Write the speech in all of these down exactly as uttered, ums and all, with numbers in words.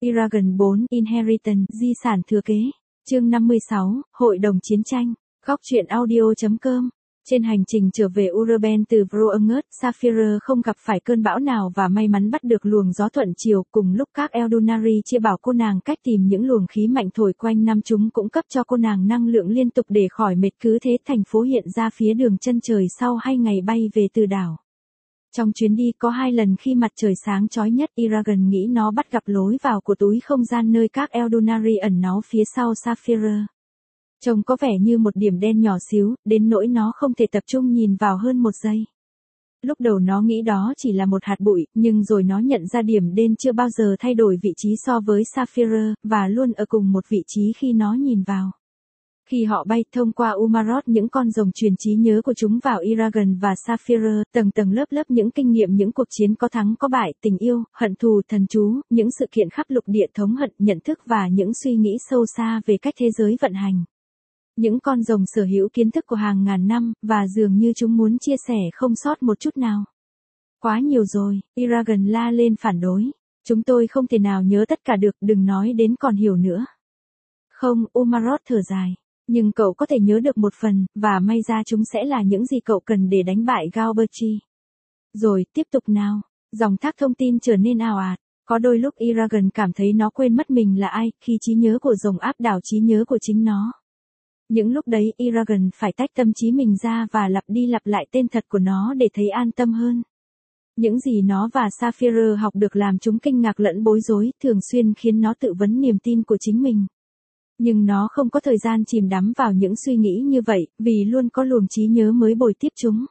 Eragon bốn Inheritance, di sản thừa kế. Chương năm mươi sáu, Hội đồng chiến tranh. Góc truyện audio.com. Trên hành trình trở về Urben từ Vroength, Saphira không gặp phải cơn bão nào và may mắn bắt được luồng gió thuận chiều. Cùng lúc các Eldunari chia bảo cô nàng cách tìm những luồng khí mạnh thổi quanh năm, chúng cũng cấp cho cô nàng năng lượng liên tục để khỏi mệt. Cứ thế thành phố hiện ra phía đường chân trời sau hai ngày bay về từ đảo. Trong chuyến đi có hai lần khi mặt trời sáng chói nhất, Eragon nghĩ nó bắt gặp lối vào của túi không gian nơi các Eldunari ẩn náu phía sau Saphira. Trông có vẻ như một điểm đen nhỏ xíu, đến nỗi nó không thể tập trung nhìn vào hơn một giây. Lúc đầu nó nghĩ đó chỉ là một hạt bụi, nhưng rồi nó nhận ra điểm đen chưa bao giờ thay đổi vị trí so với Saphira, và luôn ở cùng một vị trí khi nó nhìn vào. Khi họ bay thông qua Umarot, những con rồng truyền trí nhớ của chúng vào Eragon và Saphira, tầng tầng lớp lớp những kinh nghiệm, những cuộc chiến có thắng có bại, tình yêu, hận thù, thần chú, những sự kiện khắp lục địa, thống hận, nhận thức và những suy nghĩ sâu xa về cách thế giới vận hành. Những con rồng sở hữu kiến thức của hàng ngàn năm, và dường như chúng muốn chia sẻ không sót một chút nào. Quá nhiều rồi, Eragon la lên phản đối. Chúng tôi không thể nào nhớ tất cả được, đừng nói đến còn hiểu nữa. Không, Umarot thở dài. Nhưng cậu có thể nhớ được một phần, và may ra chúng sẽ là những gì cậu cần để đánh bại Galberchi. Rồi, tiếp tục nào. Dòng thác thông tin trở nên ào ạt. Có đôi lúc Eragon cảm thấy nó quên mất mình là ai, khi trí nhớ của rồng áp đảo trí nhớ của chính nó. Những lúc đấy Eragon phải tách tâm trí mình ra và lặp đi lặp lại tên thật của nó để thấy an tâm hơn. Những gì nó và Saphira học được làm chúng kinh ngạc lẫn bối rối, thường xuyên khiến nó tự vấn niềm tin của chính mình. Nhưng nó không có thời gian chìm đắm vào những suy nghĩ như vậy, vì luôn có luồng trí nhớ mới bồi tiếp chúng.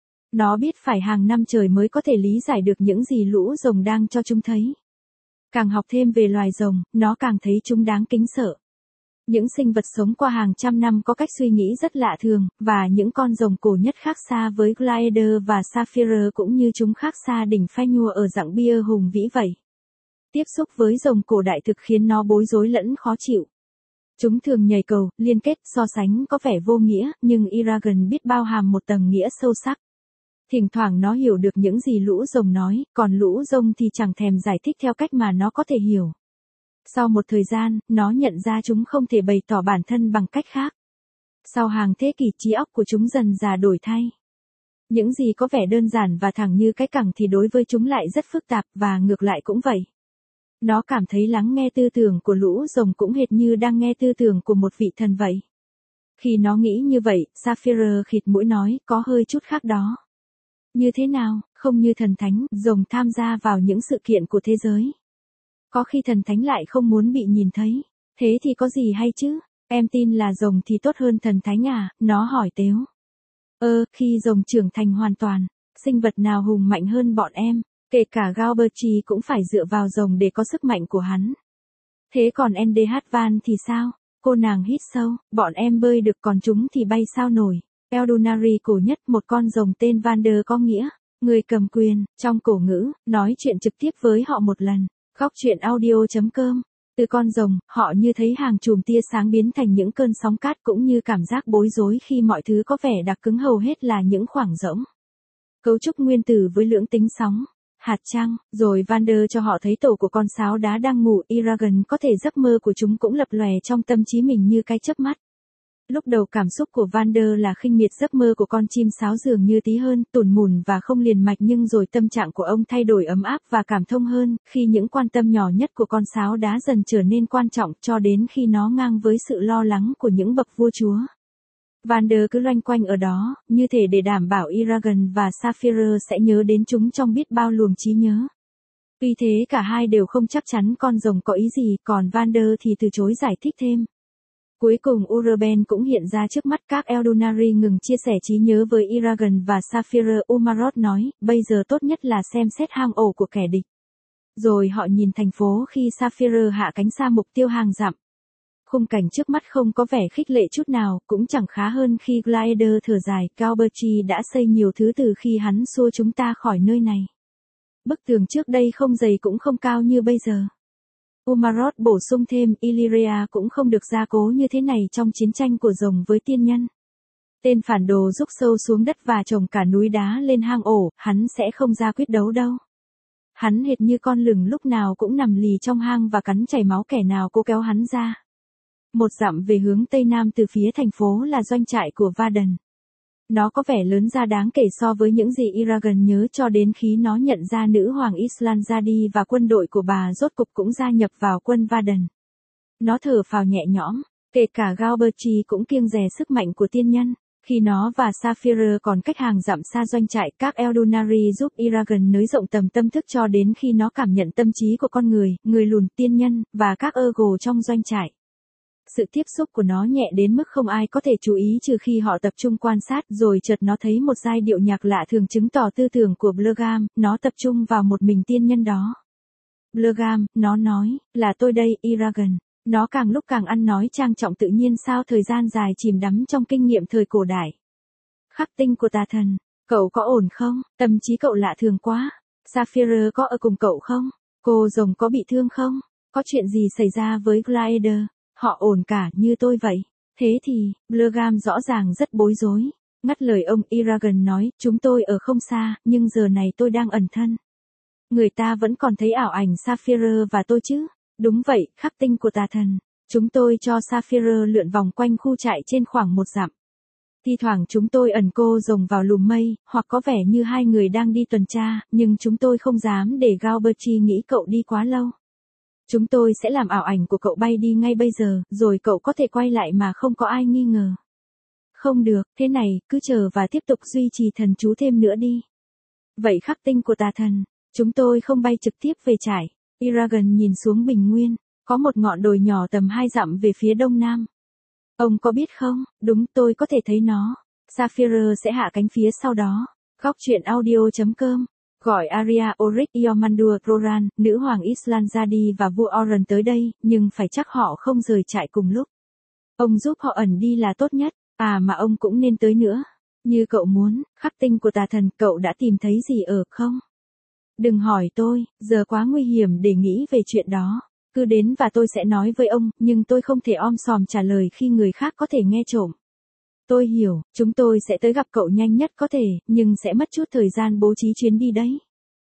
Nó biết phải hàng năm trời mới có thể lý giải được những gì lũ rồng đang cho chúng thấy. Càng học thêm về loài rồng, nó càng thấy chúng đáng kính sợ. Những sinh vật sống qua hàng trăm năm có cách suy nghĩ rất lạ thường, và những con rồng cổ nhất khác xa với Glider và Saphira, cũng như chúng khác xa đỉnh Fenrir ở dạng bia hùng vĩ vậy. Tiếp xúc với rồng cổ đại thực khiến nó bối rối lẫn khó chịu. Chúng thường nhảy cầu, liên kết, so sánh có vẻ vô nghĩa, nhưng Eragon biết bao hàm một tầng nghĩa sâu sắc. Thỉnh thoảng nó hiểu được những gì lũ rồng nói, còn lũ rồng thì chẳng thèm giải thích theo cách mà nó có thể hiểu. Sau một thời gian, nó nhận ra chúng không thể bày tỏ bản thân bằng cách khác. Sau hàng thế kỷ, trí óc của chúng dần dà đổi thay. Những gì có vẻ đơn giản và thẳng như cái cẳng thì đối với chúng lại rất phức tạp, và ngược lại cũng vậy. Nó cảm thấy lắng nghe tư tưởng của lũ rồng cũng hệt như đang nghe tư tưởng của một vị thần vậy. Khi nó nghĩ như vậy, Saphira khịt mũi nói, có hơi chút khác đó. Như thế nào, không như thần thánh, rồng tham gia vào những sự kiện của thế giới. Có khi thần thánh lại không muốn bị nhìn thấy. Thế thì có gì hay chứ? Em tin là rồng thì tốt hơn thần thánh à? Nó hỏi tếu. Ơ, khi rồng trưởng thành hoàn toàn, sinh vật nào hùng mạnh hơn bọn em? Kể cả Galberchi cũng phải dựa vào rồng để có sức mạnh của hắn. Thế còn en đê hát Van thì sao? Cô nàng hít sâu, bọn em bơi được còn chúng thì bay sao nổi. Eldunari cổ nhất, một con rồng tên Vander có nghĩa, người cầm quyền, trong cổ ngữ, nói chuyện trực tiếp với họ một lần. Góc truyện audio.com. Từ con rồng, họ như thấy hàng chùm tia sáng biến thành những cơn sóng cát, cũng như cảm giác bối rối khi mọi thứ có vẻ đặc cứng, hầu hết là những khoảng rỗng. Cấu trúc nguyên tử với lưỡng tính sóng. Hạt trăng, rồi Vander cho họ thấy tổ của con sáo đá đang ngủ. Eragon có thể giấc mơ của chúng cũng lập lòe trong tâm trí mình như cái chớp mắt. Lúc đầu cảm xúc của Vander là khinh miệt giấc mơ của con chim sáo dường như tí hơn, tủn mủn và không liền mạch, nhưng rồi tâm trạng của ông thay đổi ấm áp và cảm thông hơn, khi những quan tâm nhỏ nhất của con sáo đá dần trở nên quan trọng, cho đến khi nó ngang với sự lo lắng của những bậc vua chúa. Vander cứ loanh quanh ở đó, như thể để đảm bảo Eragon và Saphira sẽ nhớ đến chúng trong biết bao luồng trí nhớ. Tuy thế cả hai đều không chắc chắn con rồng có ý gì, còn Vander thì từ chối giải thích thêm. Cuối cùng Urben cũng hiện ra trước mắt các Eldunari ngừng chia sẻ trí nhớ với Eragon và Saphira. Umarot nói, bây giờ tốt nhất là xem xét hang ổ của kẻ địch. Rồi họ nhìn thành phố khi Saphira hạ cánh xa mục tiêu hàng dặm. Khung cảnh trước mắt không có vẻ khích lệ chút nào, cũng chẳng khá hơn khi Glider thở dài. Galberchi đã xây nhiều thứ từ khi hắn xua chúng ta khỏi nơi này. Bức tường trước đây không dày cũng không cao như bây giờ. Umarot bổ sung thêm, Illyria cũng không được gia cố như thế này trong chiến tranh của rồng với tiên nhân. Tên phản đồ rúc sâu xuống đất và trồng cả núi đá lên hang ổ, hắn sẽ không ra quyết đấu đâu. Hắn hệt như con lửng lúc nào cũng nằm lì trong hang và cắn chảy máu kẻ nào cố kéo hắn ra. Một dặm về hướng tây nam từ phía thành phố là doanh trại của Varden. Nó có vẻ lớn ra đáng kể so với những gì Eragon nhớ cho đến khi nó nhận ra nữ hoàng Islanzadi và quân đội của bà rốt cục cũng gia nhập vào quân Varden. Nó thở phào nhẹ nhõm, kể cả Galberti cũng kiêng dè sức mạnh của tiên nhân. Khi nó và Saphira còn cách hàng dặm xa doanh trại, các Eldunari giúp Eragon nới rộng tầm tâm thức cho đến khi nó cảm nhận tâm trí của con người, người lùn, tiên nhân, và các Ergo trong doanh trại. Sự tiếp xúc của nó nhẹ đến mức không ai có thể chú ý trừ khi họ tập trung quan sát, rồi chợt nó thấy một giai điệu nhạc lạ thường chứng tỏ tư tưởng của Blergam, nó tập trung vào một mình tiên nhân đó. Blergam, nó nói, là tôi đây, Eragon. Nó càng lúc càng ăn nói trang trọng tự nhiên sau thời gian dài chìm đắm trong kinh nghiệm thời cổ đại. Khắc tinh của tà thần, cậu có ổn không? Tâm trí cậu lạ thường quá. Saphira có ở cùng cậu không? Cô rồng có bị thương không? Có chuyện gì xảy ra với Glider? Họ ổn cả như tôi vậy. Thế thì, Blergam rõ ràng rất bối rối. Ngắt lời ông, Eragon nói, chúng tôi ở không xa, nhưng giờ này tôi đang ẩn thân. Người ta vẫn còn thấy ảo ảnh Saphira và tôi chứ? Đúng vậy, khắc tinh của tà thần. Chúng tôi cho Saphira lượn vòng quanh khu trại trên khoảng một dặm. Thi thoảng chúng tôi ẩn cô rồng vào lùm mây, hoặc có vẻ như hai người đang đi tuần tra, nhưng chúng tôi không dám để Galberti nghĩ cậu đi quá lâu. Chúng tôi sẽ làm ảo ảnh của cậu bay đi ngay bây giờ, rồi cậu có thể quay lại mà không có ai nghi ngờ. Không được, thế này, cứ chờ và tiếp tục duy trì thần chú thêm nữa đi. Vậy khắc tinh của tà thần, chúng tôi không bay trực tiếp về trại. Eragon nhìn xuống bình nguyên, có một ngọn đồi nhỏ tầm hai dặm về phía đông nam. Ông có biết không, đúng tôi có thể thấy nó. Saphira sẽ hạ cánh phía sau đó. Góc truyện audio chấm com gọi Arya Oryx Iomandur Proran, nữ hoàng Islanzadi và vua Oren tới đây, nhưng phải chắc họ không rời trại cùng lúc. Ông giúp họ ẩn đi là tốt nhất, à mà ông cũng nên tới nữa. Như cậu muốn, khắc tinh của tà thần, cậu đã tìm thấy gì ở không? Đừng hỏi tôi, giờ quá nguy hiểm để nghĩ về chuyện đó. Cứ đến và tôi sẽ nói với ông, nhưng tôi không thể om sòm trả lời khi người khác có thể nghe trộm. Tôi hiểu, chúng tôi sẽ tới gặp cậu nhanh nhất có thể, nhưng sẽ mất chút thời gian bố trí chuyến đi đấy.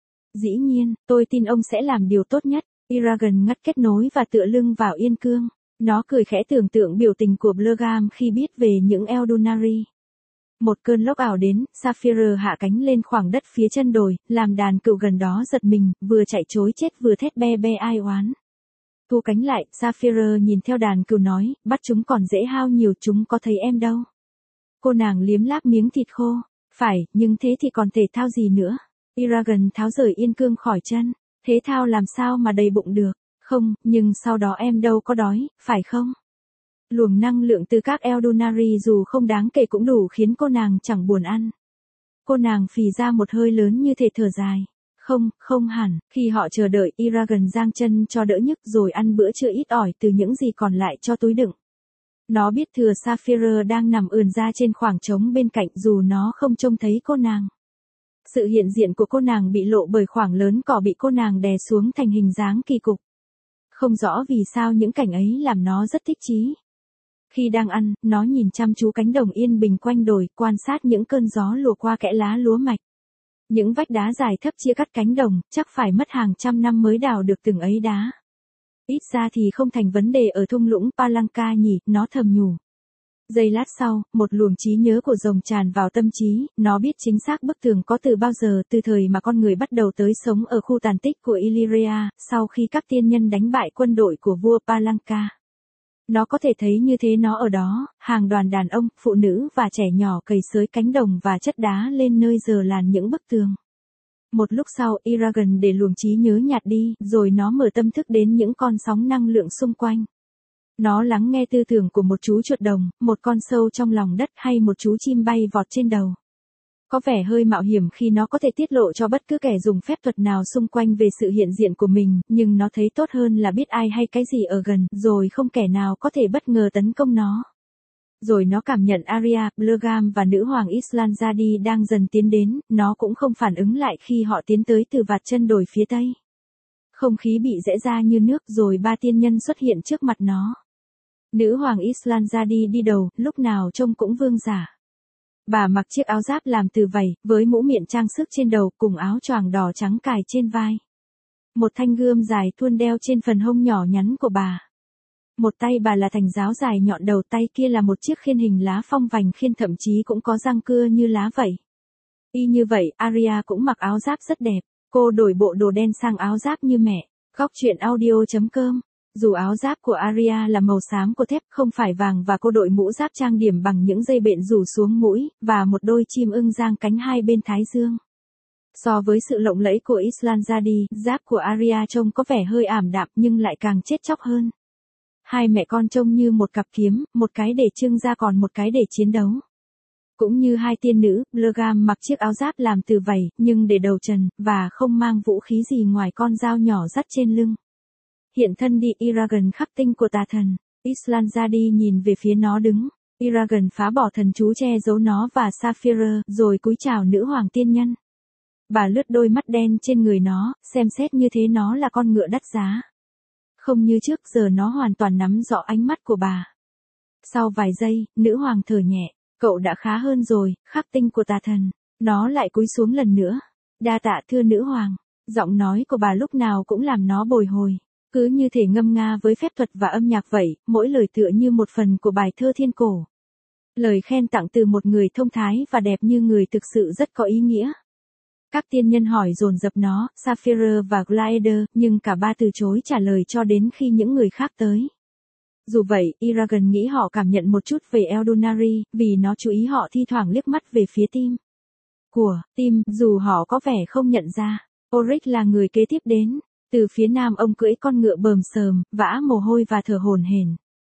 Dĩ nhiên, tôi tin ông sẽ làm điều tốt nhất. Eragon ngắt kết nối và tựa lưng vào yên cương. Nó cười khẽ tưởng tượng biểu tình của Blergam khi biết về những Eldunari. Một cơn lốc ảo đến, Saphira hạ cánh lên khoảng đất phía chân đồi, làm đàn cừu gần đó giật mình, vừa chạy trối chết vừa thét be be ai oán. Thu cánh lại, Saphira nhìn theo đàn cừu nói, bắt chúng còn dễ hao nhiều, chúng có thấy em đâu. Cô nàng liếm láp miếng thịt khô. Phải, nhưng thế thì còn thể thao gì nữa? Eragon tháo rời yên cương khỏi chân. Thế thao làm sao mà đầy bụng được? Không, nhưng sau đó em đâu có đói, phải không? Luồng năng lượng từ các Eldunari dù không đáng kể cũng đủ khiến cô nàng chẳng buồn ăn. Cô nàng phì ra một hơi lớn như thể thở dài. Không, không hẳn, khi họ chờ đợi, Eragon giang chân cho đỡ nhức rồi ăn bữa trưa ít ỏi từ những gì còn lại cho túi đựng. Nó biết thừa Saphira đang nằm ườn ra trên khoảng trống bên cạnh dù nó không trông thấy cô nàng. Sự hiện diện của cô nàng bị lộ bởi khoảng lớn cỏ bị cô nàng đè xuống thành hình dáng kỳ cục. Không rõ vì sao những cảnh ấy làm nó rất thích chí. Khi đang ăn, nó nhìn chăm chú cánh đồng yên bình quanh đồi, quan sát những cơn gió lùa qua kẽ lá lúa mạch. Những vách đá dài thấp chia cắt cánh đồng, chắc phải mất hàng trăm năm mới đào được từng ấy đá. Ít ra thì không thành vấn đề ở thung lũng Palanca nhỉ, nó thầm nhủ. Giây lát sau, một luồng trí nhớ của rồng tràn vào tâm trí, nó biết chính xác bức tường có từ bao giờ, từ thời mà con người bắt đầu tới sống ở khu tàn tích của Illyria, sau khi các tiên nhân đánh bại quân đội của vua Palanca. Nó có thể thấy như thế nó ở đó, hàng đoàn đàn ông, phụ nữ và trẻ nhỏ cày xới cánh đồng và chất đá lên nơi giờ làn những bức tường. Một lúc sau, Eragon để luồng trí nhớ nhạt đi, rồi nó mở tâm thức đến những con sóng năng lượng xung quanh. Nó lắng nghe tư tưởng của một chú chuột đồng, một con sâu trong lòng đất hay một chú chim bay vọt trên đầu. Có vẻ hơi mạo hiểm khi nó có thể tiết lộ cho bất cứ kẻ dùng phép thuật nào xung quanh về sự hiện diện của mình, nhưng nó thấy tốt hơn là biết ai hay cái gì ở gần, rồi không kẻ nào có thể bất ngờ tấn công nó. Rồi nó cảm nhận Arya, Blergam và nữ hoàng Islanzadi đang dần tiến đến, nó cũng không phản ứng lại khi họ tiến tới từ vạt chân đồi phía tây. Không khí bị rẽ ra như nước rồi ba tiên nhân xuất hiện trước mặt nó. Nữ hoàng Islanzadi đi đầu, lúc nào trông cũng vương giả. Bà mặc chiếc áo giáp làm từ vảy, với mũ miệng trang sức trên đầu cùng áo choàng đỏ trắng cài trên vai. Một thanh gươm dài thuôn đeo trên phần hông nhỏ nhắn của bà. Một tay bà là thành giáo dài nhọn, đầu tay kia là một chiếc khiên hình lá phong vành, khiên thậm chí cũng có răng cưa như lá vậy. Y như vậy, Arya cũng mặc áo giáp rất đẹp. Cô đổi bộ đồ đen sang áo giáp như mẹ. Góc truyện audio.com. Dù áo giáp của Arya là màu xám của thép, không phải vàng, và cô đội mũ giáp trang điểm bằng những dây bện rủ xuống mũi, và một đôi chim ưng giang cánh hai bên thái dương. So với sự lộng lẫy của Islanzadi, giáp của Arya trông có vẻ hơi ảm đạm nhưng lại càng chết chóc hơn. Hai mẹ con trông như một cặp kiếm, một cái để trưng ra còn một cái để chiến đấu. Cũng như hai tiên nữ, Blergam mặc chiếc áo giáp làm từ vảy, nhưng để đầu trần, và không mang vũ khí gì ngoài con dao nhỏ dắt trên lưng. Hiện thân đi Eragon, khắc tinh của tà thần. Islanzadi nhìn về phía nó đứng. Eragon phá bỏ thần chú che giấu nó và Saphira, rồi cúi chào nữ hoàng tiên nhân. Bà lướt đôi mắt đen trên người nó, xem xét như thế nó là con ngựa đắt giá. Không như trước, giờ nó hoàn toàn nắm rõ ánh mắt của bà. Sau vài giây, nữ hoàng thở nhẹ. Cậu đã khá hơn rồi, khắc tinh của tà thần. Nó lại cúi xuống lần nữa. Đa tạ thưa nữ hoàng. Giọng nói của bà lúc nào cũng làm nó bồi hồi. Cứ như thể ngâm nga với phép thuật và âm nhạc vậy, mỗi lời tựa như một phần của bài thơ thiên cổ. Lời khen tặng từ một người thông thái và đẹp như người thực sự rất có ý nghĩa. Các tiên nhân hỏi dồn dập nó, Saphira và Glider, nhưng cả ba từ chối trả lời cho đến khi những người khác tới. Dù vậy, Eragon nghĩ họ cảm nhận một chút về Eldunari, vì nó chú ý họ thi thoảng liếc mắt về phía Tim. Của Tim, dù họ có vẻ không nhận ra. Oryx là người kế tiếp đến. Từ phía nam ông cưỡi con ngựa bờm sờm, vã mồ hôi và thở hổn hển.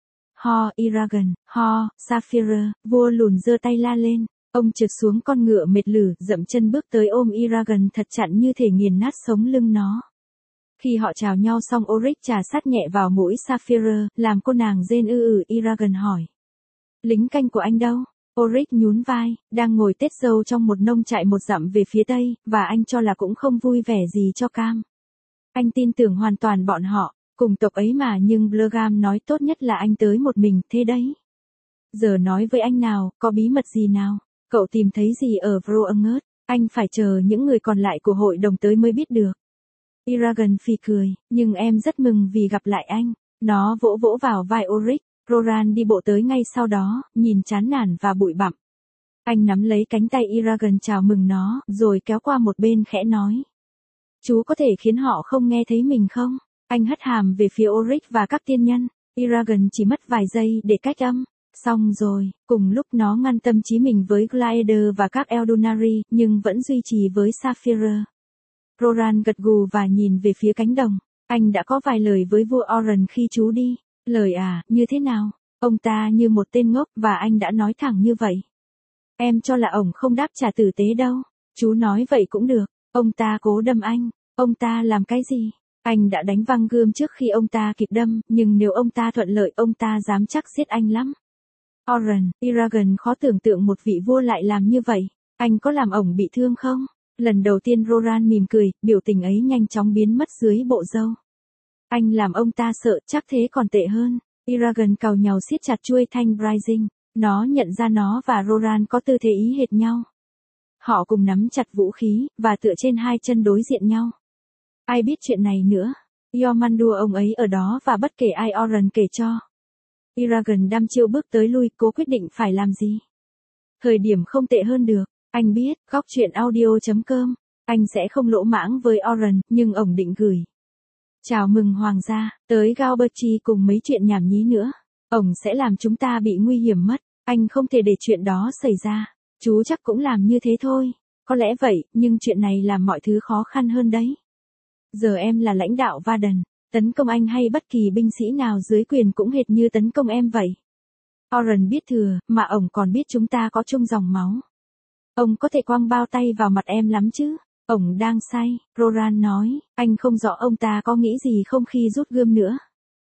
Ho, Eragon, ho, Saphira, vua lùn giơ tay la lên. Ông trượt xuống con ngựa mệt lử, dậm chân bước tới ôm Eragon thật chặt như thể nghiền nát sống lưng nó. Khi họ chào nhau xong, Oryx trà sát nhẹ vào mũi Saphira, làm cô nàng rên ư ử. Eragon hỏi. Lính canh của anh đâu? Oryx nhún vai, đang ngồi tết dâu trong một nông trại một dặm về phía tây, và anh cho là cũng không vui vẻ gì cho cam. Anh tin tưởng hoàn toàn bọn họ, cùng tộc ấy mà, nhưng Blergam nói tốt nhất là anh tới một mình, thế đấy. Giờ nói với anh nào, có bí mật gì nào? Cậu tìm thấy gì ở Vroangert? Anh phải chờ những người còn lại của hội đồng tới mới biết được. Eragon phì cười, nhưng em rất mừng vì gặp lại anh. Nó vỗ vỗ vào vai Oryx. Roran đi bộ tới ngay sau đó, nhìn chán nản và bụi bặm. Anh nắm lấy cánh tay Eragon chào mừng nó, rồi kéo qua một bên khẽ nói. Chú có thể khiến họ không nghe thấy mình không? Anh hất hàm về phía Oryx và các tiên nhân. Eragon chỉ mất vài giây để cách âm. Xong rồi, cùng lúc nó ngăn tâm trí mình với Glider và các Eldunari, nhưng vẫn duy trì với Saphira. Roran gật gù và nhìn về phía cánh đồng. Anh đã có vài lời với vua Oren khi chú đi. Lời à, như thế nào? Ông ta như một tên ngốc, và anh đã nói thẳng như vậy. Em cho là ổng không đáp trả tử tế đâu. Chú nói vậy cũng được. Ông ta cố đâm anh. Ông ta làm cái gì? Anh đã đánh văng gươm trước khi ông ta kịp đâm, nhưng nếu ông ta thuận lợi, ông ta dám chắc giết anh lắm. Oren, Eragon khó tưởng tượng một vị vua lại làm như vậy. Anh có làm ổng bị thương không? Lần đầu tiên Roran mỉm cười, biểu tình ấy nhanh chóng biến mất dưới bộ râu. Anh làm ông ta sợ, chắc thế còn tệ hơn. Eragon càu nhàu siết chặt chuôi thanh Brising. Nó nhận ra nó và Roran có tư thế ý hệt nhau. Họ cùng nắm chặt vũ khí, và tựa trên hai chân đối diện nhau. Ai biết chuyện này nữa? Yomandur ông ấy ở đó và bất kể ai Oren kể cho. Eragon đăm chiêu bước tới lui, cố quyết định phải làm gì. Thời điểm không tệ hơn được. Anh biết, góc truyện audio.com. Anh sẽ không lỗ mãng với Oren, nhưng ổng định gửi. Chào mừng hoàng gia, tới Galberti cùng mấy chuyện nhảm nhí nữa. Ổng sẽ làm chúng ta bị nguy hiểm mất. Anh không thể để chuyện đó xảy ra. Chú chắc cũng làm như thế thôi. Có lẽ vậy, nhưng chuyện này làm mọi thứ khó khăn hơn đấy. Giờ em là lãnh đạo Varden. Tấn công anh hay bất kỳ binh sĩ nào dưới quyền cũng hệt như tấn công em vậy. Oren biết thừa, mà ổng còn biết chúng ta có chung dòng máu. Ông có thể quăng bao tay vào mặt em lắm chứ. Ổng đang say, Roran nói, anh không rõ ông ta có nghĩ gì không khi rút gươm nữa.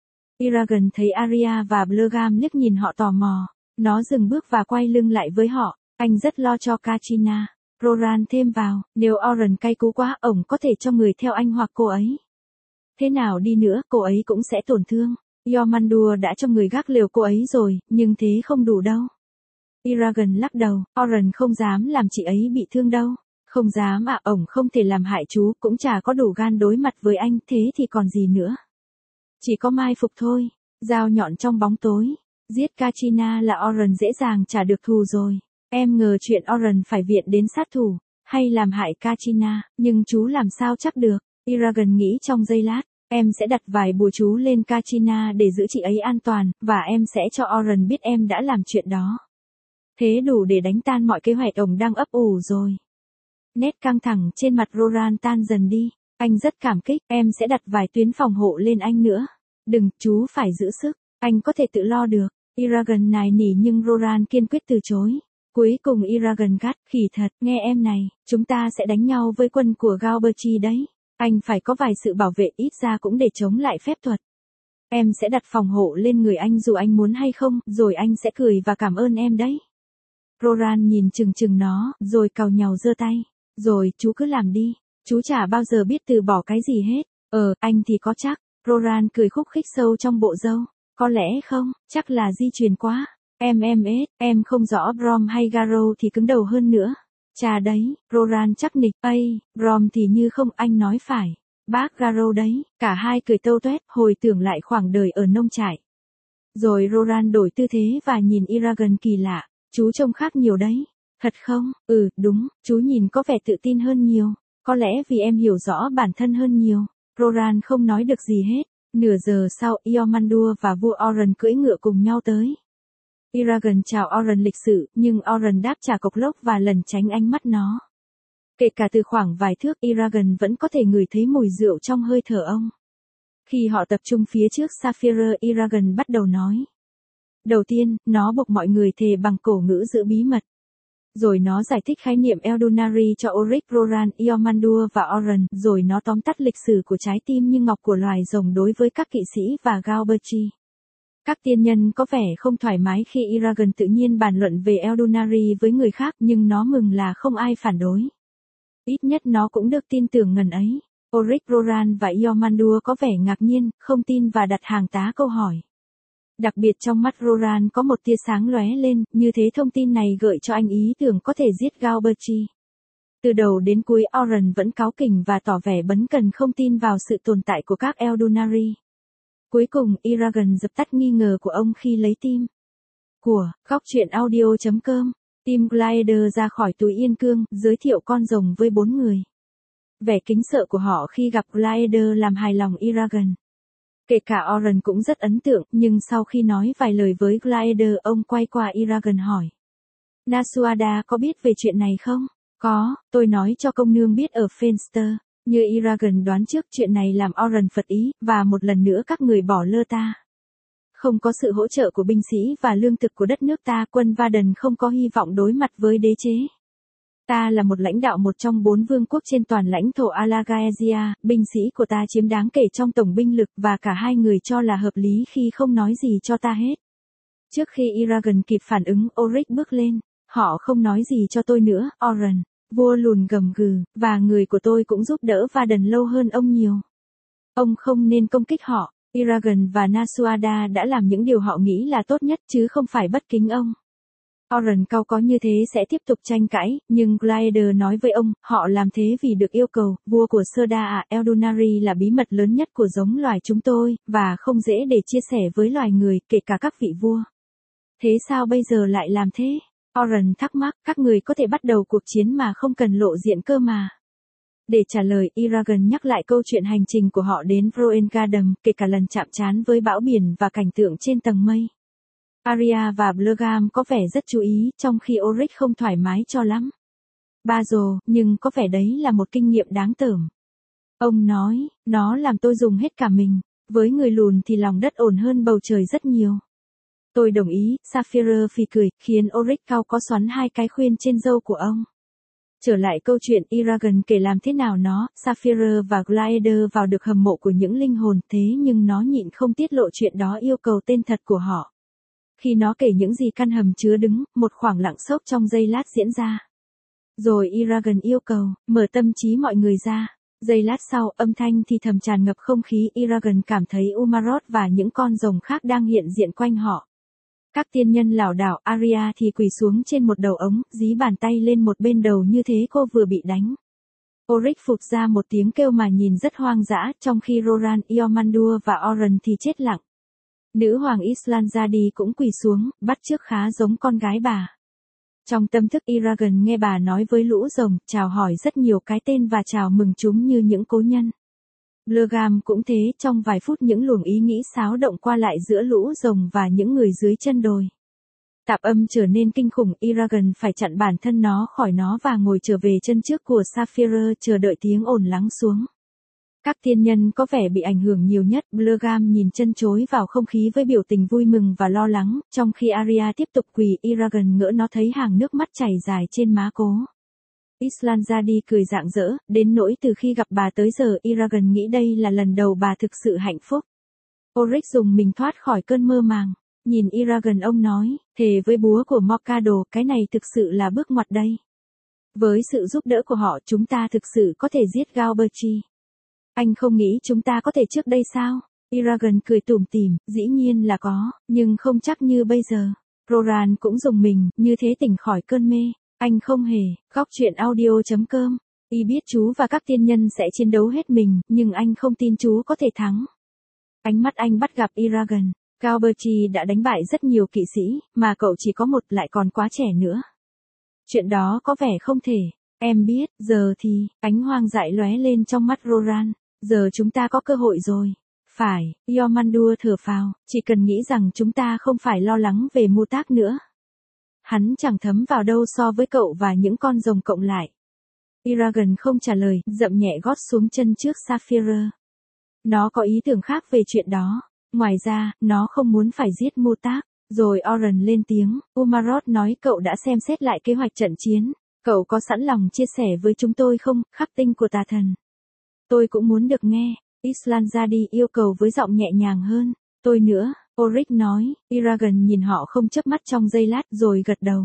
Eragon thấy Arya và Blergam liếc nhìn họ tò mò. Nó dừng bước và quay lưng lại với họ. Anh rất lo cho Katrina. Roran thêm vào, nếu Oren cay cú quá, ổng có thể cho người theo anh hoặc cô ấy. Thế nào đi nữa, cô ấy cũng sẽ tổn thương. Yomandur đã cho người gác lều cô ấy rồi, nhưng thế không đủ đâu. Eragon lắc đầu, Oren không dám làm chị ấy bị thương đâu. Không dám à, ổng không thể làm hại chú, cũng chả có đủ gan đối mặt với anh, thế thì còn gì nữa. Chỉ có mai phục thôi, dao nhọn trong bóng tối. Giết Katrina là Oren dễ dàng trả được thù rồi. Em ngờ chuyện Oren phải viện đến sát thủ, hay làm hại Katrina, nhưng chú làm sao chắc được. Eragon nghĩ trong giây lát, em sẽ đặt vài bùa chú lên Katrina để giữ chị ấy an toàn, và em sẽ cho Oren biết em đã làm chuyện đó. Thế đủ để đánh tan mọi kế hoạch ổng đang ấp ủ rồi. Nét căng thẳng trên mặt Roran tan dần đi. Anh rất cảm kích, em sẽ đặt vài tuyến phòng hộ lên anh nữa. Đừng, chú phải giữ sức, anh có thể tự lo được. Eragon nài nỉ nhưng Roran kiên quyết từ chối. Cuối cùng Eragon gắt, khỉ thật, nghe em này, chúng ta sẽ đánh nhau với quân của Galberchi đấy. Anh phải có vài sự bảo vệ ít ra cũng để chống lại phép thuật. Em sẽ đặt phòng hộ lên người anh dù anh muốn hay không, rồi anh sẽ cười và cảm ơn em đấy. Roran nhìn chừng chừng nó, rồi càu nhàu giơ tay. Rồi, chú cứ làm đi. Chú chả bao giờ biết từ bỏ cái gì hết. Ờ, anh thì có chắc. Roran cười khúc khích sâu trong bộ râu. Có lẽ không, chắc là di truyền quá. Em em ết, em không rõ Brom hay Garo thì cứng đầu hơn nữa. Chà đấy, Roran chắc nịch. Ây, Brom thì như không, anh nói phải. Bác Garo đấy, cả hai cười tâu tuét, hồi tưởng lại khoảng đời ở nông trại. Rồi Roran đổi tư thế và nhìn Eragon kỳ lạ. Chú trông khác nhiều đấy. Thật không? Ừ, đúng, chú nhìn có vẻ tự tin hơn nhiều. Có lẽ vì em hiểu rõ bản thân hơn nhiều. Roran không nói được gì hết. Nửa giờ sau, Eomandur và vua Oren cưỡi ngựa cùng nhau tới. Eragon chào Oren lịch sự, nhưng Oren đáp trả cộc lốc và lẩn tránh ánh mắt nó. Kể cả từ khoảng vài thước, Eragon vẫn có thể ngửi thấy mùi rượu trong hơi thở ông. Khi họ tập trung phía trước Sapphire, Eragon bắt đầu nói. Đầu tiên, nó buộc mọi người thề bằng cổ ngữ giữ bí mật. Rồi nó giải thích khái niệm Eldunari cho Oryx, Roran, Eomandur và Oren, rồi nó tóm tắt lịch sử của trái tim như ngọc của loài rồng đối với các kỵ sĩ và Galberchi. Các tiên nhân có vẻ không thoải mái khi Eragon tự nhiên bàn luận về Eldunari với người khác, nhưng nó mừng là không ai phản đối. Ít nhất nó cũng được tin tưởng ngần ấy. Oryx, Roran và Eomandur có vẻ ngạc nhiên, không tin và đặt hàng tá câu hỏi. Đặc biệt trong mắt Roran có một tia sáng lóe lên, như thế thông tin này gợi cho anh ý tưởng có thể giết Galberchi. Từ đầu đến cuối Oren vẫn cáu kỉnh và tỏ vẻ bấn cần không tin vào sự tồn tại của các Eldunari. Cuối cùng, Eragon dập tắt nghi ngờ của ông khi lấy tim của góc truyện audio chấm com. Tim Glider ra khỏi túi yên cương, giới thiệu con rồng với bốn người. Vẻ kính sợ của họ khi gặp Glider làm hài lòng Eragon. Kể cả Oren cũng rất ấn tượng, nhưng sau khi nói vài lời với Glider, ông quay qua Eragon hỏi. Nasuada có biết về chuyện này không? Có, tôi nói cho công nương biết ở Fenster. Như Eragon đoán trước, chuyện này làm Oren phật ý, và một lần nữa các người bỏ lơ ta. Không có sự hỗ trợ của binh sĩ và lương thực của đất nước ta, quân Varden không có hy vọng đối mặt với đế chế. Ta là một lãnh đạo một trong bốn vương quốc trên toàn lãnh thổ Alagaezia, binh sĩ của ta chiếm đáng kể trong tổng binh lực và cả hai người cho là hợp lý khi không nói gì cho ta hết. Trước khi Eragon kịp phản ứng, Oryx bước lên. Họ không nói gì cho tôi nữa, Oren. Vua lùn gầm gừ, và người của tôi cũng giúp đỡ Varden lâu hơn ông nhiều. Ông không nên công kích họ. Eragon và Nasuada đã làm những điều họ nghĩ là tốt nhất chứ không phải bất kính ông. Oren cau có như thế sẽ tiếp tục tranh cãi, nhưng Glider nói với ông, họ làm thế vì được yêu cầu, vua của Serda à, Eldunari là bí mật lớn nhất của giống loài chúng tôi, và không dễ để chia sẻ với loài người, kể cả các vị vua. Thế sao bây giờ lại làm thế? Oren thắc mắc, các người có thể bắt đầu cuộc chiến mà không cần lộ diện cơ mà. Để trả lời, Eragon nhắc lại câu chuyện hành trình của họ đến Vroengadam, kể cả lần chạm trán với bão biển và cảnh tượng trên tầng mây. Arya và Blergam có vẻ rất chú ý, trong khi Oryx không thoải mái cho lắm. Bazo, nhưng có vẻ đấy là một kinh nghiệm đáng tởm. Ông nói, nó làm tôi dùng hết cả mình, với người lùn thì lòng đất ổn hơn bầu trời rất nhiều. Tôi đồng ý, Sapphire phì cười, khiến Oryx cau có xoắn hai cái khuyên trên râu của ông. Trở lại câu chuyện, Eragon kể làm thế nào nó, Sapphire và Glider vào được hầm mộ của những linh hồn, thế nhưng nó nhịn không tiết lộ chuyện đó, yêu cầu tên thật của họ. Khi nó kể những gì căn hầm chứa đứng, một khoảng lặng sốc trong giây lát diễn ra. Rồi Eragon yêu cầu, mở tâm trí mọi người ra. Giây lát sau, âm thanh thì thầm tràn ngập không khí, Eragon cảm thấy Umarot và những con rồng khác đang hiện diện quanh họ. Các tiên nhân lảo đảo, Arya thì quỳ xuống trên một đầu ống, dí bàn tay lên một bên đầu như thế cô vừa bị đánh. Oryx phụt ra một tiếng kêu mà nhìn rất hoang dã, trong khi Roran, Eomandur và Oren thì chết lặng. Nữ hoàng Islanzadi cũng quỳ xuống, bắt chước khá giống con gái bà. Trong tâm thức Eragon nghe bà nói với lũ rồng, chào hỏi rất nhiều cái tên và chào mừng chúng như những cố nhân. Blergam cũng thế, trong vài phút những luồng ý nghĩ xáo động qua lại giữa lũ rồng và những người dưới chân đồi. Tạp âm trở nên kinh khủng, Eragon phải chặn bản thân nó khỏi nó và ngồi trở về chân trước của Saphira chờ đợi tiếng ồn lắng xuống. Các tiên nhân có vẻ bị ảnh hưởng nhiều nhất, Blergam nhìn chân chối vào không khí với biểu tình vui mừng và lo lắng, trong khi Arya tiếp tục quỳ, Eragon ngỡ nó thấy hàng nước mắt chảy dài trên má cố. Islanzadi cười rạng rỡ, đến nỗi từ khi gặp bà tới giờ Eragon nghĩ đây là lần đầu bà thực sự hạnh phúc. Oryx dùng mình thoát khỏi cơn mơ màng. Nhìn Eragon ông nói, thề với búa của Morgado, cái này thực sự là bước ngoặt đây. Với sự giúp đỡ của họ chúng ta thực sự có thể giết Galberchi. Anh không nghĩ chúng ta có thể trước đây sao? Eragon cười tủm tỉm, dĩ nhiên là có, nhưng không chắc như bây giờ. Roran cũng dùng mình, như thế tỉnh khỏi cơn mê. Anh không hề, góc chuyện audio chấm com. Y biết chú và các tiên nhân sẽ chiến đấu hết mình, nhưng anh không tin chú có thể thắng. Ánh mắt anh bắt gặp Eragon. Galberchi đã đánh bại rất nhiều kỵ sĩ, mà cậu chỉ có một lại còn quá trẻ nữa. Chuyện đó có vẻ không thể. Em biết, giờ thì, ánh hoang dại lóe lên trong mắt Roran. Giờ chúng ta có cơ hội rồi. Phải, Eomandur thở phào, chỉ cần nghĩ rằng chúng ta không phải lo lắng về mưu tác nữa. Hắn chẳng thấm vào đâu so với cậu và những con rồng cộng lại. Eragon không trả lời, dậm nhẹ gót xuống chân trước Saphira. Nó có ý tưởng khác về chuyện đó. Ngoài ra, nó không muốn phải giết mưu tác. Rồi Oren lên tiếng, Umarot nói cậu đã xem xét lại kế hoạch trận chiến. Cậu có sẵn lòng chia sẻ với chúng tôi không, khắc tinh của tà thần? Tôi cũng muốn được nghe. Islanzadi yêu cầu với giọng nhẹ nhàng hơn. Tôi nữa, Oryx nói. Eragon nhìn họ không chớp mắt trong giây lát rồi gật đầu.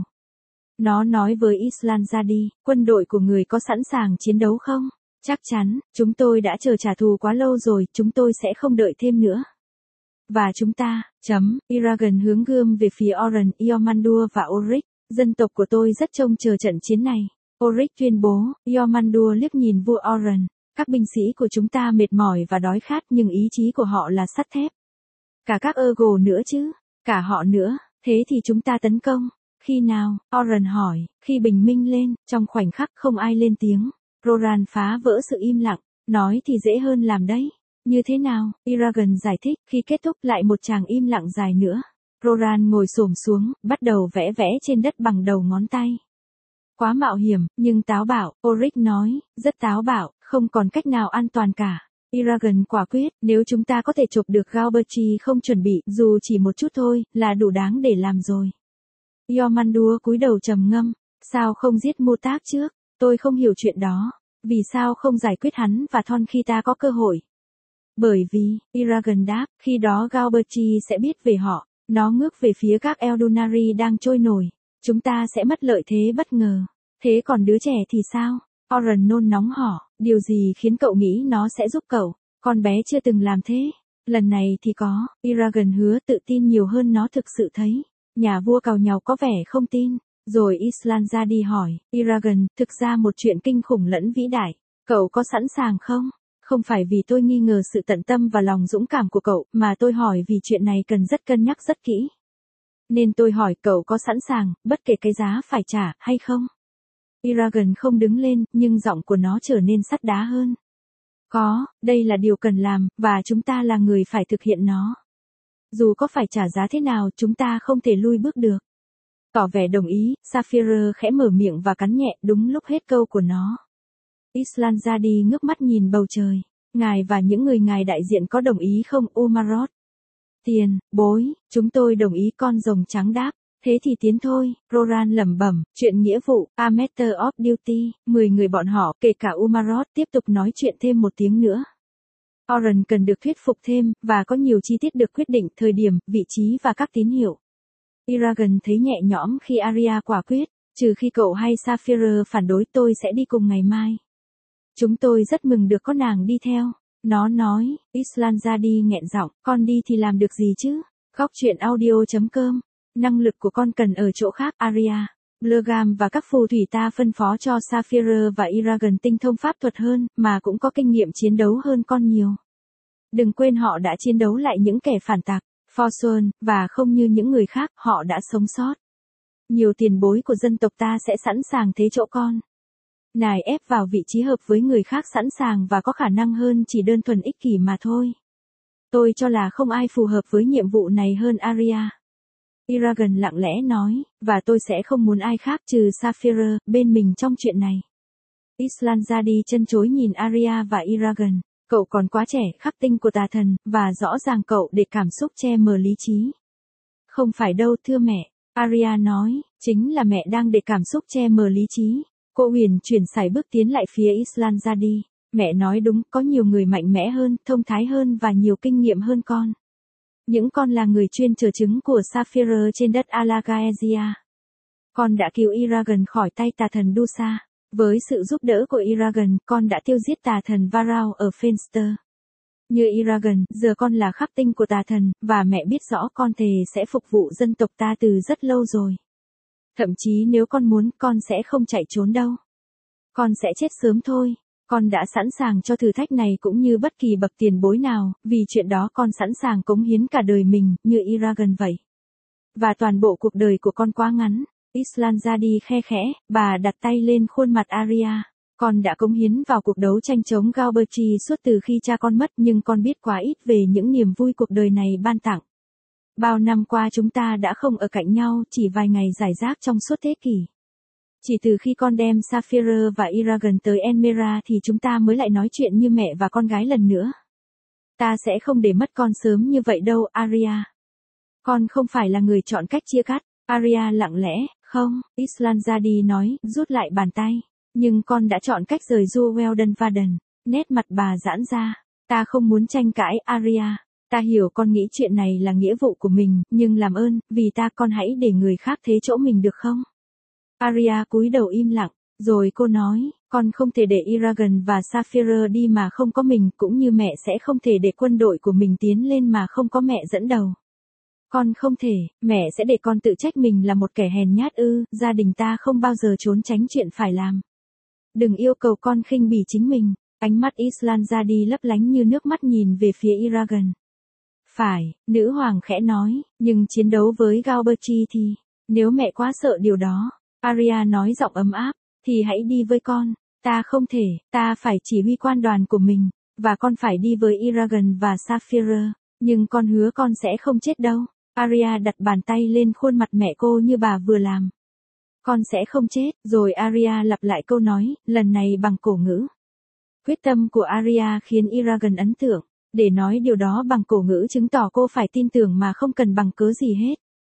Nó nói với Islanzadi, quân đội của người có sẵn sàng chiến đấu không? Chắc chắn, chúng tôi đã chờ trả thù quá lâu rồi, chúng tôi sẽ không đợi thêm nữa. Và chúng ta, chấm, Eragon hướng gươm về phía Oren, Eomandur và Oryx. Dân tộc của tôi rất trông chờ trận chiến này. Oryx tuyên bố, Eomandur liếc nhìn vua Oren. Các binh sĩ của chúng ta mệt mỏi và đói khát nhưng ý chí của họ là sắt thép. Cả các Ergo nữa chứ, cả họ nữa, thế thì chúng ta tấn công. Khi nào? Oren hỏi, khi bình minh lên, trong khoảnh khắc không ai lên tiếng. Roran phá vỡ sự im lặng, nói thì dễ hơn làm đấy. Như thế nào? Eragon giải thích, khi kết thúc lại một tràng im lặng dài nữa. Roran ngồi xổm xuống, bắt đầu vẽ vẽ trên đất bằng đầu ngón tay. Quá mạo hiểm, nhưng táo bạo, Oryx nói, rất táo bạo, không còn cách nào an toàn cả. Eragon quả quyết, nếu chúng ta có thể chộp được Galberchi không chuẩn bị, dù chỉ một chút thôi, là đủ đáng để làm rồi. Eomandur cúi đầu trầm ngâm, sao không giết mưu tác trước? Tôi không hiểu chuyện đó. Vì sao không giải quyết hắn và Thon khi ta có cơ hội? Bởi vì, Eragon đáp, khi đó Galberchi sẽ biết về họ. Nó ngước về phía các Eldunari đang trôi nổi. Chúng ta sẽ mất lợi thế bất ngờ. Thế còn đứa trẻ thì sao? Oren nôn nóng hỏi, điều gì khiến cậu nghĩ nó sẽ giúp cậu? Con bé chưa từng làm thế. Lần này thì có, Eragon hứa tự tin nhiều hơn nó thực sự thấy. Nhà vua càu nhàu có vẻ không tin. Rồi Islanzadi hỏi, Eragon, thực ra một chuyện kinh khủng lẫn vĩ đại. Cậu có sẵn sàng không? Không phải vì tôi nghi ngờ sự tận tâm và lòng dũng cảm của cậu, mà tôi hỏi vì chuyện này cần rất cân nhắc rất kỹ. Nên tôi hỏi cậu có sẵn sàng, bất kể cái giá phải trả, hay không? Eragon không đứng lên, nhưng giọng của nó trở nên sắt đá hơn. Có, đây là điều cần làm, và chúng ta là người phải thực hiện nó. Dù có phải trả giá thế nào, chúng ta không thể lui bước được. Tỏ vẻ đồng ý, Saphira khẽ mở miệng và cắn nhẹ đúng lúc hết câu của nó. Islanzadi ngước mắt nhìn bầu trời. Ngài và những người ngài đại diện có đồng ý không, Umarot? Tiền, bối, chúng tôi đồng ý, con rồng trắng đáp. Thế thì tiến thôi, Roran lẩm bẩm, chuyện nghĩa vụ, a matter of duty, mười người bọn họ, kể cả Umarot, tiếp tục nói chuyện thêm một tiếng nữa. Oren cần được thuyết phục thêm, và có nhiều chi tiết được quyết định, thời điểm, vị trí và các tín hiệu. Eragon thấy nhẹ nhõm khi Arya quả quyết, trừ khi cậu hay Saphira phản đối tôi sẽ đi cùng ngày mai. Chúng tôi rất mừng được có nàng đi theo. Nó nói, Islanzadi nghẹn giọng, con đi thì làm được gì chứ? Góc chuyện audio chấm com Năng lực của con cần ở chỗ khác, Arya. Bluegam và các phù thủy ta phân phó cho Sapphire và Eragon tinh thông pháp thuật hơn, mà cũng có kinh nghiệm chiến đấu hơn con nhiều. Đừng quên họ đã chiến đấu lại những kẻ phản tặc, Forson, và không như những người khác, họ đã sống sót. Nhiều tiền bối của dân tộc ta sẽ sẵn sàng thế chỗ con. Nài ép vào vị trí hợp với người khác sẵn sàng và có khả năng hơn chỉ đơn thuần ích kỷ mà thôi. Tôi cho là không ai phù hợp với nhiệm vụ này hơn Arya. Eragon lặng lẽ nói, và tôi sẽ không muốn ai khác trừ Sapphire bên mình trong chuyện này. Islanzadi chân chối nhìn Arya và Eragon. Cậu còn quá trẻ, khắc tinh của tà thần, và rõ ràng cậu để cảm xúc che mờ lý trí. Không phải đâu thưa mẹ, Arya nói, chính là mẹ đang để cảm xúc che mờ lý trí. Cô huyền chuyển sải bước tiến lại phía Islanzadi. Mẹ nói đúng, có nhiều người mạnh mẽ hơn, thông thái hơn và nhiều kinh nghiệm hơn con. Những con là người chuyên chờ trứng của Sapphire trên đất Alagaezia. Con đã cứu Eragon khỏi tay tà thần Dusa. Với sự giúp đỡ của Eragon, con đã tiêu giết tà thần Varao ở Fenster. Như Eragon, giờ con là khắc tinh của tà thần, và mẹ biết rõ con thề sẽ phục vụ dân tộc ta từ rất lâu rồi. Thậm chí nếu con muốn, con sẽ không chạy trốn đâu. Con sẽ chết sớm thôi. Con đã sẵn sàng cho thử thách này cũng như bất kỳ bậc tiền bối nào, vì chuyện đó con sẵn sàng cống hiến cả đời mình, như Eragon vậy. Và toàn bộ cuộc đời của con quá ngắn. Islanzadi khe khẽ, bà đặt tay lên khuôn mặt Arya. Con đã cống hiến vào cuộc đấu tranh chống Galberti suốt từ khi cha con mất, nhưng con biết quá ít về những niềm vui cuộc đời này ban tặng. Bao năm qua chúng ta đã không ở cạnh nhau, chỉ vài ngày rải rác trong suốt thế kỷ. Chỉ từ khi con đem Sapphire và Eragon tới Enmera thì chúng ta mới lại nói chuyện như mẹ và con gái lần nữa. Ta sẽ không để mất con sớm như vậy đâu, Arya. Con không phải là người chọn cách chia cắt. Arya lặng lẽ, không, Islanzadi nói, rút lại bàn tay. Nhưng con đã chọn cách rời Du Weldon Varden. Nét mặt bà giãn ra. Ta không muốn tranh cãi, Arya. Ta hiểu con nghĩ chuyện này là nghĩa vụ của mình, nhưng làm ơn, vì ta con hãy để người khác thế chỗ mình được không? Arya cúi đầu im lặng, rồi cô nói, con không thể để Eragon và Sapphire đi mà không có mình, cũng như mẹ sẽ không thể để quân đội của mình tiến lên mà không có mẹ dẫn đầu. Con không thể, mẹ sẽ để con tự trách mình là một kẻ hèn nhát ư, gia đình ta không bao giờ trốn tránh chuyện phải làm. Đừng yêu cầu con khinh bỉ chính mình, ánh mắt Islanzadi lấp lánh như nước mắt nhìn về phía Eragon. Phải, nữ hoàng khẽ nói, nhưng chiến đấu với Galberti thì, nếu mẹ quá sợ điều đó, Arya nói giọng ấm áp, thì hãy đi với con, ta không thể, ta phải chỉ huy quan đoàn của mình, và con phải đi với Eragon và Sapphire, nhưng con hứa con sẽ không chết đâu. Arya đặt bàn tay lên khuôn mặt mẹ cô như bà vừa làm. Con sẽ không chết, rồi Arya lặp lại câu nói, lần này bằng cổ ngữ. Quyết tâm của Arya khiến Eragon ấn tượng, để nói điều đó bằng cổ ngữ chứng tỏ cô phải tin tưởng mà không cần bằng cớ gì hết.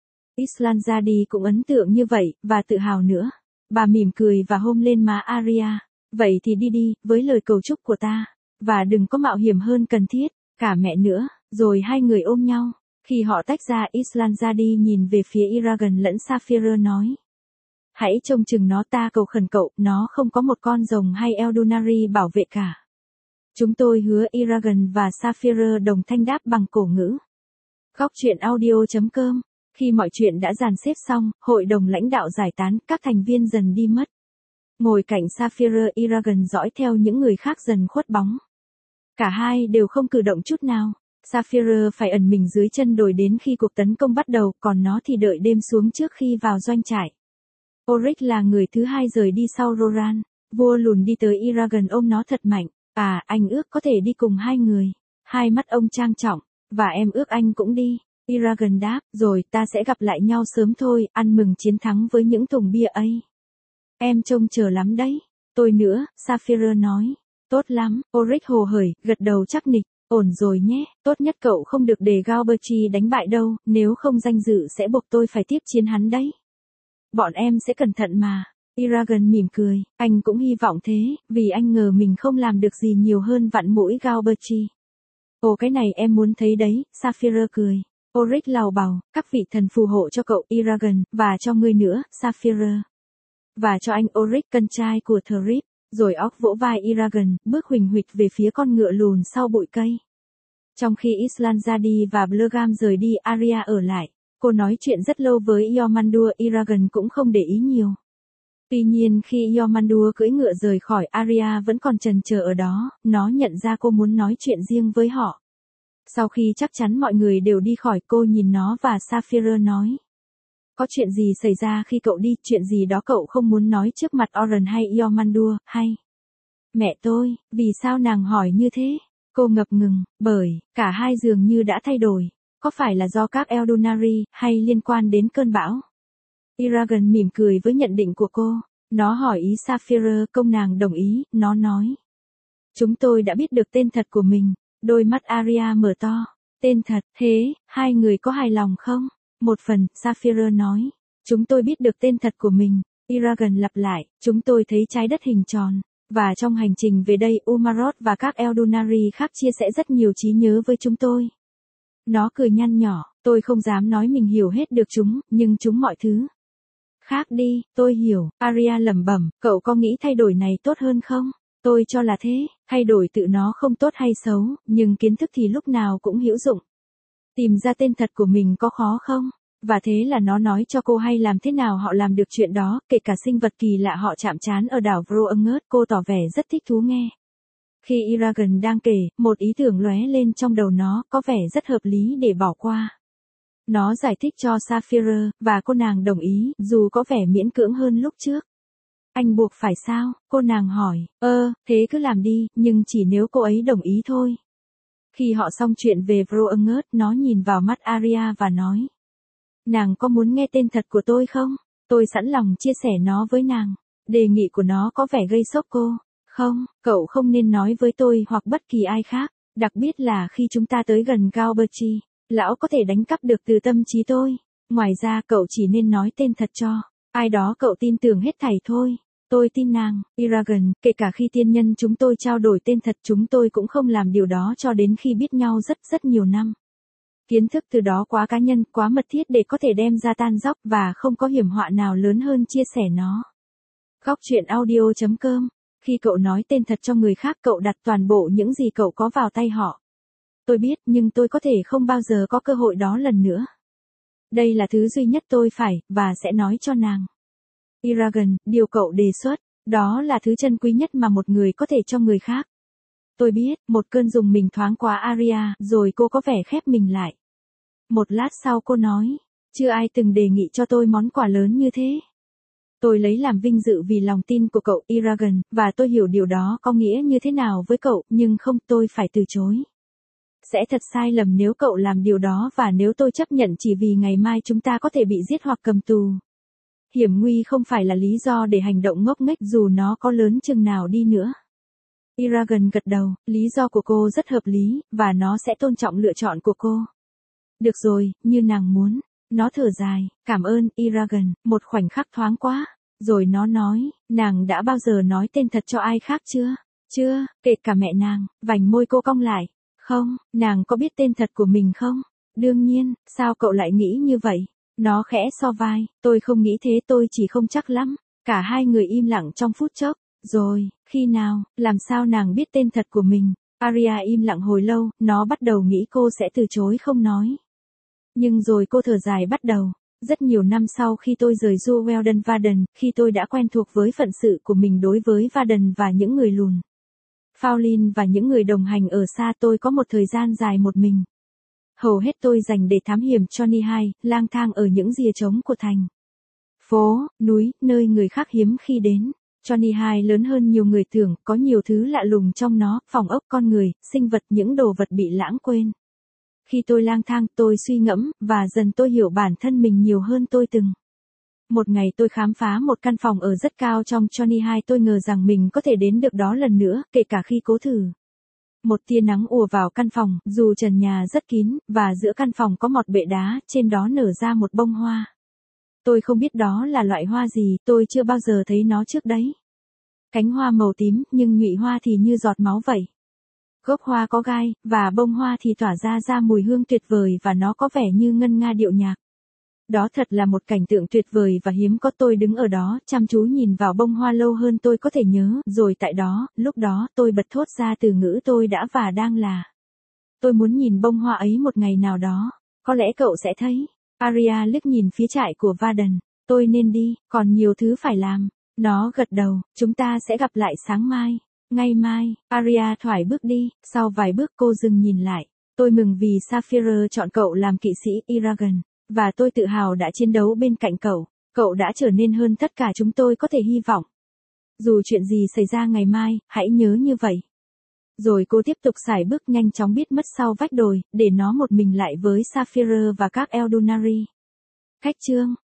Islanzadi cũng ấn tượng như vậy, và tự hào nữa. Bà mỉm cười và hôn lên má Arya. Vậy thì đi đi, với lời cầu chúc của ta. Và đừng có mạo hiểm hơn cần thiết, cả mẹ nữa. Rồi hai người ôm nhau. Khi họ tách ra, Islanzadi nhìn về phía Eragon lẫn Sapphire nói. Hãy trông chừng nó, ta cầu khẩn cậu, nó không có một con rồng hay Eldunari bảo vệ cả. Chúng tôi hứa. Eragon và Sapphire đồng thanh đáp bằng cổ ngữ. Góc truyện audio chấm com. Khi mọi chuyện đã dàn xếp xong, hội đồng lãnh đạo giải tán, các thành viên dần đi mất. Ngồi cạnh Sapphire, Eragon dõi theo những người khác dần khuất bóng. Cả hai đều không cử động chút nào. Sapphire phải ẩn mình dưới chân đồi đến khi cuộc tấn công bắt đầu, còn nó thì đợi đêm xuống trước khi vào doanh trại. Oryx là người thứ hai rời đi sau Roran. Vua lùn đi tới Eragon ôm nó thật mạnh. À, anh ước có thể đi cùng hai người. Hai mắt ông trang trọng. Và em ước anh cũng đi. Eragon đáp, rồi ta sẽ gặp lại nhau sớm thôi, ăn mừng chiến thắng với những thùng bia ấy. Em trông chờ lắm đấy. Tôi nữa, Sapphire nói. Tốt lắm, Oryx hồ hởi, gật đầu chắc nịch. Ổn rồi nhé, tốt nhất cậu không được để Galberti đánh bại đâu, nếu không danh dự sẽ buộc tôi phải tiếp chiến hắn đấy. Bọn em sẽ cẩn thận mà. Eragon mỉm cười, anh cũng hy vọng thế, vì anh ngờ mình không làm được gì nhiều hơn vặn mũi Galberti. Ồ cái này em muốn thấy đấy, Sapphire cười. Oryx lào bào, các vị thần phù hộ cho cậu, Eragon, và cho ngươi nữa, Sapphire. Và cho anh Oryx, con trai của Thrip. Rồi óc vỗ vai Eragon, bước huỳnh huỵch về phía con ngựa lùn sau bụi cây. Trong khi Islanzadi và Bluegam rời đi, Arya ở lại. Cô nói chuyện rất lâu với Yomandur, Eragon cũng không để ý nhiều. Tuy nhiên khi Yomandur cưỡi ngựa rời khỏi, Arya vẫn còn chần chờ ở đó, nó nhận ra cô muốn nói chuyện riêng với họ. Sau khi chắc chắn mọi người đều đi khỏi, cô nhìn nó và Saphira nói. Có chuyện gì xảy ra khi cậu đi, chuyện gì đó cậu không muốn nói trước mặt Oren hay Yomandur, hay? Mẹ tôi, vì sao nàng hỏi như thế? Cô ngập ngừng, bởi, cả hai dường như đã thay đổi. Có phải là do các Eldunari, hay liên quan đến cơn bão? Eragon mỉm cười với nhận định của cô. Nó hỏi ý Saphira, công nàng đồng ý, nó nói. Chúng tôi đã biết được tên thật của mình. Đôi mắt Arya mở to. Tên thật, thế, hai người có hài lòng không? Một phần, Saphira nói. Chúng tôi biết được tên thật của mình. Eragon lặp lại, chúng tôi thấy trái đất hình tròn. Và trong hành trình về đây, Umarot và các Eldunari khác chia sẻ rất nhiều trí nhớ với chúng tôi. Nó cười nhăn nhỏ, tôi không dám nói mình hiểu hết được chúng, nhưng chúng mọi thứ. Khác đi, tôi hiểu, Arya lẩm bẩm, cậu có nghĩ thay đổi này tốt hơn không? Tôi cho là thế, thay đổi tự nó không tốt hay xấu, nhưng kiến thức thì lúc nào cũng hữu dụng. Tìm ra tên thật của mình có khó không? Và thế là nó nói cho cô hay làm thế nào họ làm được chuyện đó, kể cả sinh vật kỳ lạ họ chạm trán ở đảo Vroangert. Cô tỏ vẻ rất thích thú nghe. Khi Eragon đang kể, một ý tưởng lóe lên trong đầu nó, có vẻ rất hợp lý để bỏ qua. Nó giải thích cho Saphira, và cô nàng đồng ý, dù có vẻ miễn cưỡng hơn lúc trước. Anh buộc phải sao? Cô nàng hỏi, ơ, thế cứ làm đi, nhưng chỉ nếu cô ấy đồng ý thôi. Khi họ xong chuyện về Vroangert, nó nhìn vào mắt Arya và nói. Nàng có muốn nghe tên thật của tôi không? Tôi sẵn lòng chia sẻ nó với nàng. Đề nghị của nó có vẻ gây sốc cô. Không, cậu không nên nói với tôi hoặc bất kỳ ai khác, đặc biệt là khi chúng ta tới gần Galberchi. Lão có thể đánh cắp được từ tâm trí tôi. Ngoài ra cậu chỉ nên nói tên thật cho ai đó cậu tin tưởng hết thảy thôi. Tôi tin nàng, Eragon, kể cả khi tiên nhân chúng tôi trao đổi tên thật, chúng tôi cũng không làm điều đó cho đến khi biết nhau rất rất nhiều năm. Kiến thức từ đó quá cá nhân, quá mật thiết để có thể đem ra tan dóc, và không có hiểm họa nào lớn hơn chia sẻ nó. Góc truyện audio chấm com. Khi cậu nói tên thật cho người khác, cậu đặt toàn bộ những gì cậu có vào tay họ. Tôi biết, nhưng tôi có thể không bao giờ có cơ hội đó lần nữa. Đây là thứ duy nhất tôi phải, và sẽ nói cho nàng. Eragon, điều cậu đề xuất, đó là thứ chân quý nhất mà một người có thể cho người khác. Tôi biết, một cơn rùng mình thoáng qua Arya, rồi cô có vẻ khép mình lại. Một lát sau cô nói, chưa ai từng đề nghị cho tôi món quà lớn như thế. Tôi lấy làm vinh dự vì lòng tin của cậu, Eragon, và tôi hiểu điều đó có nghĩa như thế nào với cậu, nhưng không, tôi phải từ chối. Sẽ thật sai lầm nếu cậu làm điều đó, và nếu tôi chấp nhận chỉ vì ngày mai chúng ta có thể bị giết hoặc cầm tù. Hiểm nguy không phải là lý do để hành động ngốc nghếch dù nó có lớn chừng nào đi nữa. Eragon gật đầu, lý do của cô rất hợp lý, và nó sẽ tôn trọng lựa chọn của cô. Được rồi, như nàng muốn. Nó thở dài, cảm ơn, Eragon, một khoảnh khắc thoáng quá. Rồi nó nói, nàng đã bao giờ nói tên thật cho ai khác chưa? Chưa, kể cả mẹ nàng. Vành môi cô cong lại. Không, nàng có biết tên thật của mình không? Đương nhiên, sao cậu lại nghĩ như vậy? Nó khẽ so vai, tôi không nghĩ thế, tôi chỉ không chắc lắm. Cả hai người im lặng trong phút chốc. Rồi, khi nào, làm sao nàng biết tên thật của mình? Arya im lặng hồi lâu, nó bắt đầu nghĩ cô sẽ từ chối không nói. Nhưng rồi cô thở dài bắt đầu. Rất nhiều năm sau khi tôi rời Du Weldon Varden, khi tôi đã quen thuộc với phận sự của mình đối với Varden và những người lùn. Fowlin và những người đồng hành ở xa, tôi có một thời gian dài một mình. Hầu hết tôi dành để thám hiểm Johnny hai, lang thang ở những rìa trống của thành. Phố, núi, nơi người khác hiếm khi đến. Johnny hai lớn hơn nhiều người tưởng, có nhiều thứ lạ lùng trong nó, phòng ốc, con người, sinh vật, những đồ vật bị lãng quên. Khi tôi lang thang, tôi suy ngẫm, và dần tôi hiểu bản thân mình nhiều hơn tôi từng. Một ngày tôi khám phá một căn phòng ở rất cao trong Johnny hai, tôi ngờ rằng mình có thể đến được đó lần nữa, kể cả khi cố thử. Một tia nắng ùa vào căn phòng, dù trần nhà rất kín, và giữa căn phòng có một bệ đá, trên đó nở ra một bông hoa. Tôi không biết đó là loại hoa gì, tôi chưa bao giờ thấy nó trước đấy. Cánh hoa màu tím, nhưng nhụy hoa thì như giọt máu vậy. Gốc hoa có gai, và bông hoa thì tỏa ra ra mùi hương tuyệt vời, và nó có vẻ như ngân nga điệu nhạc. Đó thật là một cảnh tượng tuyệt vời và hiếm có. Tôi đứng ở đó, chăm chú nhìn vào bông hoa lâu hơn tôi có thể nhớ, rồi tại đó, lúc đó, tôi bật thốt ra từ ngữ tôi đã và đang là. Tôi muốn nhìn bông hoa ấy một ngày nào đó, có lẽ cậu sẽ thấy. Arya liếc nhìn phía trại của Varden. Tôi nên đi, còn nhiều thứ phải làm. Nó gật đầu, chúng ta sẽ gặp lại sáng mai. Ngày mai, Arya thoải bước đi, sau vài bước cô dừng nhìn lại. Tôi mừng vì Sapphire chọn cậu làm kỵ sĩ Eragon, và tôi tự hào đã chiến đấu bên cạnh cậu. Cậu đã trở nên hơn tất cả chúng tôi có thể hy vọng. Dù chuyện gì xảy ra ngày mai, hãy nhớ như vậy. Rồi cô tiếp tục sải bước nhanh chóng biết mất sau vách đồi, để nó một mình lại với Sapphire và các Eldunari. Khách chương